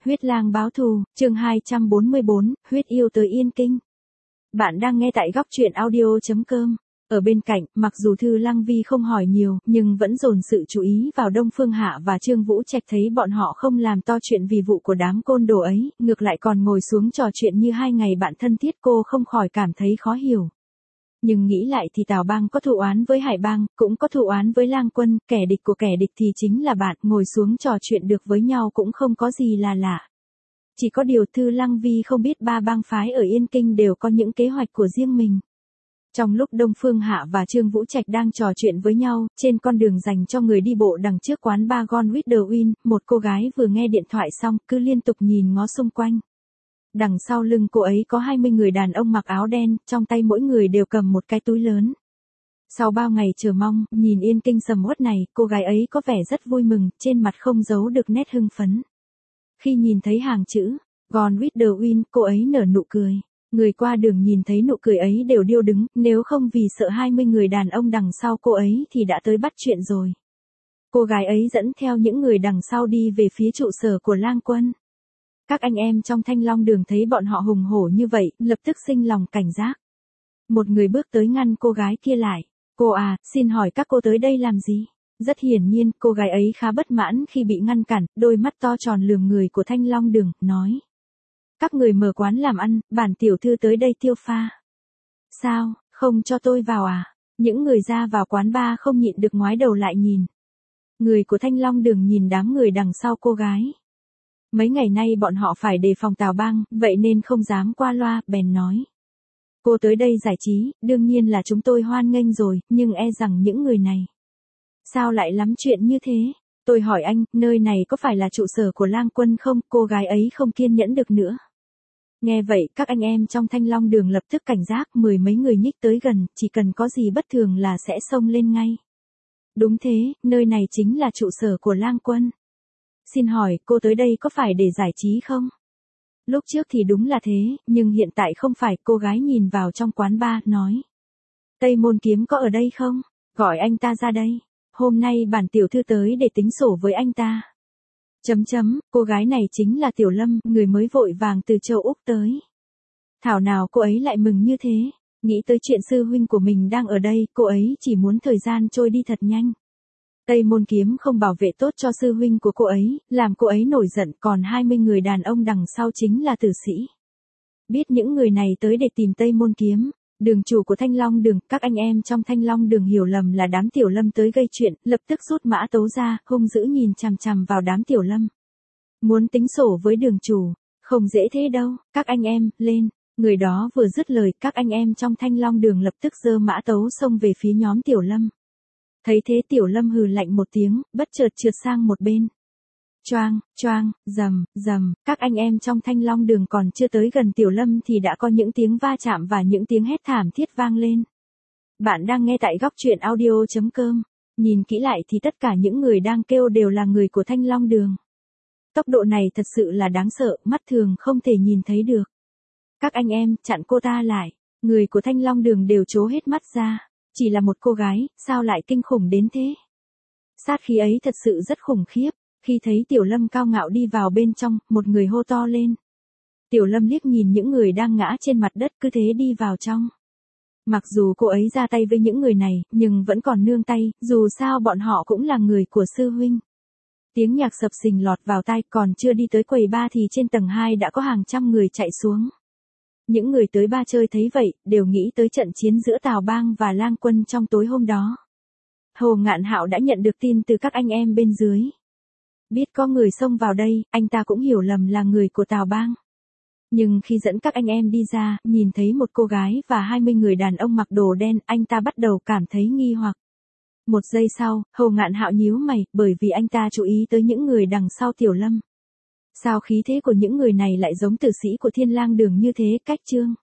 Huyết lang báo thù, chương 244, huyết yêu tới Yên Kinh. Bạn đang nghe tại góc truyện audio.com. Ở bên cạnh, mặc dù Thư Lăng Vi không hỏi nhiều, nhưng vẫn dồn sự chú ý vào Đông Phương Hạ và Trương Vũ Trạch, thấy bọn họ không làm to chuyện vì vụ của đám côn đồ ấy, ngược lại còn ngồi xuống trò chuyện như hai ngày bạn thân thiết, cô không khỏi cảm thấy khó hiểu. Nhưng nghĩ lại thì Tào Bang có thù oán với Hải Bang, cũng có thù oán với Lang Quân, kẻ địch của kẻ địch thì chính là bạn, ngồi xuống trò chuyện được với nhau cũng không có gì là lạ. Chỉ có điều Thư Lăng Vi không biết ba bang phái ở Yên Kinh đều có những kế hoạch của riêng mình. Trong lúc Đông Phương Hạ và Trương Vũ Trạch đang trò chuyện với nhau, trên con đường dành cho người đi bộ đằng trước quán bar Gone with the Wind, một cô gái vừa nghe điện thoại xong, cứ liên tục nhìn ngó xung quanh. Đằng sau lưng cô ấy có 20 người đàn ông mặc áo đen, trong tay mỗi người đều cầm một cái túi lớn. Sau bao ngày chờ mong, nhìn Yên Kinh sầm uất này, cô gái ấy có vẻ rất vui mừng, trên mặt không giấu được nét hưng phấn. Khi nhìn thấy hàng chữ Gone with the Wind, cô ấy nở nụ cười. Người qua đường nhìn thấy nụ cười ấy đều điêu đứng, nếu không vì sợ 20 người đàn ông đằng sau cô ấy thì đã tới bắt chuyện rồi. Cô gái ấy dẫn theo những người đằng sau đi về phía trụ sở của Lang Quân. Các anh em trong Thanh Long Đường thấy bọn họ hùng hổ như vậy, lập tức sinh lòng cảnh giác. Một người bước tới ngăn cô gái kia lại. Cô à, xin hỏi các cô tới đây làm gì? Rất hiển nhiên, cô gái ấy khá bất mãn khi bị ngăn cản, đôi mắt to tròn lườm người của Thanh Long Đường, nói. Các người mở quán làm ăn, bản tiểu thư tới đây tiêu pha. Sao, không cho tôi vào à? Những người ra vào quán bar không nhịn được ngoái đầu lại nhìn. Người của Thanh Long Đường nhìn đám người đằng sau cô gái. Mấy ngày nay bọn họ phải đề phòng Tào Bang, vậy nên không dám qua loa, bèn nói. Cô tới đây giải trí, đương nhiên là chúng tôi hoan nghênh rồi, nhưng e rằng những người này. Sao lại lắm chuyện như thế? Tôi hỏi anh, nơi này có phải là trụ sở của Lang Quân không? Cô gái ấy không kiên nhẫn được nữa. Nghe vậy, các anh em trong Thanh Long Đường lập tức cảnh giác, mười mấy người nhích tới gần, chỉ cần có gì bất thường là sẽ xông lên ngay. Đúng thế, nơi này chính là trụ sở của Lang Quân. Xin hỏi, cô tới đây có phải để giải trí không? Lúc trước thì đúng là thế, nhưng hiện tại không phải, cô gái nhìn vào trong quán bar, nói. Tây Môn Kiếm có ở đây không? Gọi anh ta ra đây. Hôm nay bản tiểu thư tới để tính sổ với anh ta. Cô gái này chính là Tiểu Lâm, người mới vội vàng từ châu Úc tới. Thảo nào cô ấy lại mừng như thế, nghĩ tới chuyện sư huynh của mình đang ở đây, cô ấy chỉ muốn thời gian trôi đi thật nhanh. Tây Môn Kiếm không bảo vệ tốt cho sư huynh của cô ấy, làm cô ấy nổi giận, còn 20 người đàn ông đằng sau chính là tử sĩ. Biết những người này tới để tìm Tây Môn Kiếm, đường chủ của Thanh Long Đường, các anh em trong Thanh Long Đường hiểu lầm là đám Tiểu Lâm tới gây chuyện, lập tức rút mã tấu ra, hung dữ nhìn chằm chằm vào đám Tiểu Lâm. Muốn tính sổ với đường chủ, không dễ thế đâu, các anh em, lên. Người đó vừa dứt lời, các anh em trong Thanh Long Đường lập tức giơ mã tấu xông về phía nhóm Tiểu Lâm. Thấy thế Tiểu Lâm hừ lạnh một tiếng, bất chợt trượt sang một bên. Choang, rầm, các anh em trong Thanh Long Đường còn chưa tới gần Tiểu Lâm thì đã có những tiếng va chạm và những tiếng hét thảm thiết vang lên. Bạn đang nghe tại góc truyện audio.com. Nhìn kỹ lại thì tất cả những người đang kêu đều là người của Thanh Long Đường. Tốc độ này thật sự là đáng sợ, mắt thường không thể nhìn thấy được. Các anh em, chặn cô ta lại. Người của Thanh Long Đường đều trố hết mắt ra. Chỉ là một cô gái, sao lại kinh khủng đến thế? Sát khí ấy thật sự rất khủng khiếp. Khi thấy Tiểu Lâm cao ngạo đi vào bên trong, một người hô to lên. Tiểu Lâm liếc nhìn những người đang ngã trên mặt đất, cứ thế đi vào trong. Mặc dù cô ấy ra tay với những người này, nhưng vẫn còn nương tay, dù sao bọn họ cũng là người của sư huynh. Tiếng nhạc sập sình lọt vào tai, còn chưa đi tới quầy bar thì trên tầng 2 đã có hàng trăm người chạy xuống. Những người tới bar chơi thấy vậy, đều nghĩ tới trận chiến giữa Tào Bang và Lang Quân trong tối hôm đó. Hồ Ngạn Hạo đã nhận được tin từ các anh em bên dưới. Biết có người xông vào đây, anh ta cũng hiểu lầm là người của Tào Bang. Nhưng khi dẫn các anh em đi ra, nhìn thấy một cô gái và 20 người đàn ông mặc đồ đen, anh ta bắt đầu cảm thấy nghi hoặc. Một giây sau, Hồ Ngạn Hạo nhíu mày, bởi vì anh ta chú ý tới những người đằng sau Tiểu Lâm. Sao khí thế của những người này lại giống tử sĩ của Thiên Lang Đường như thế? Cách chương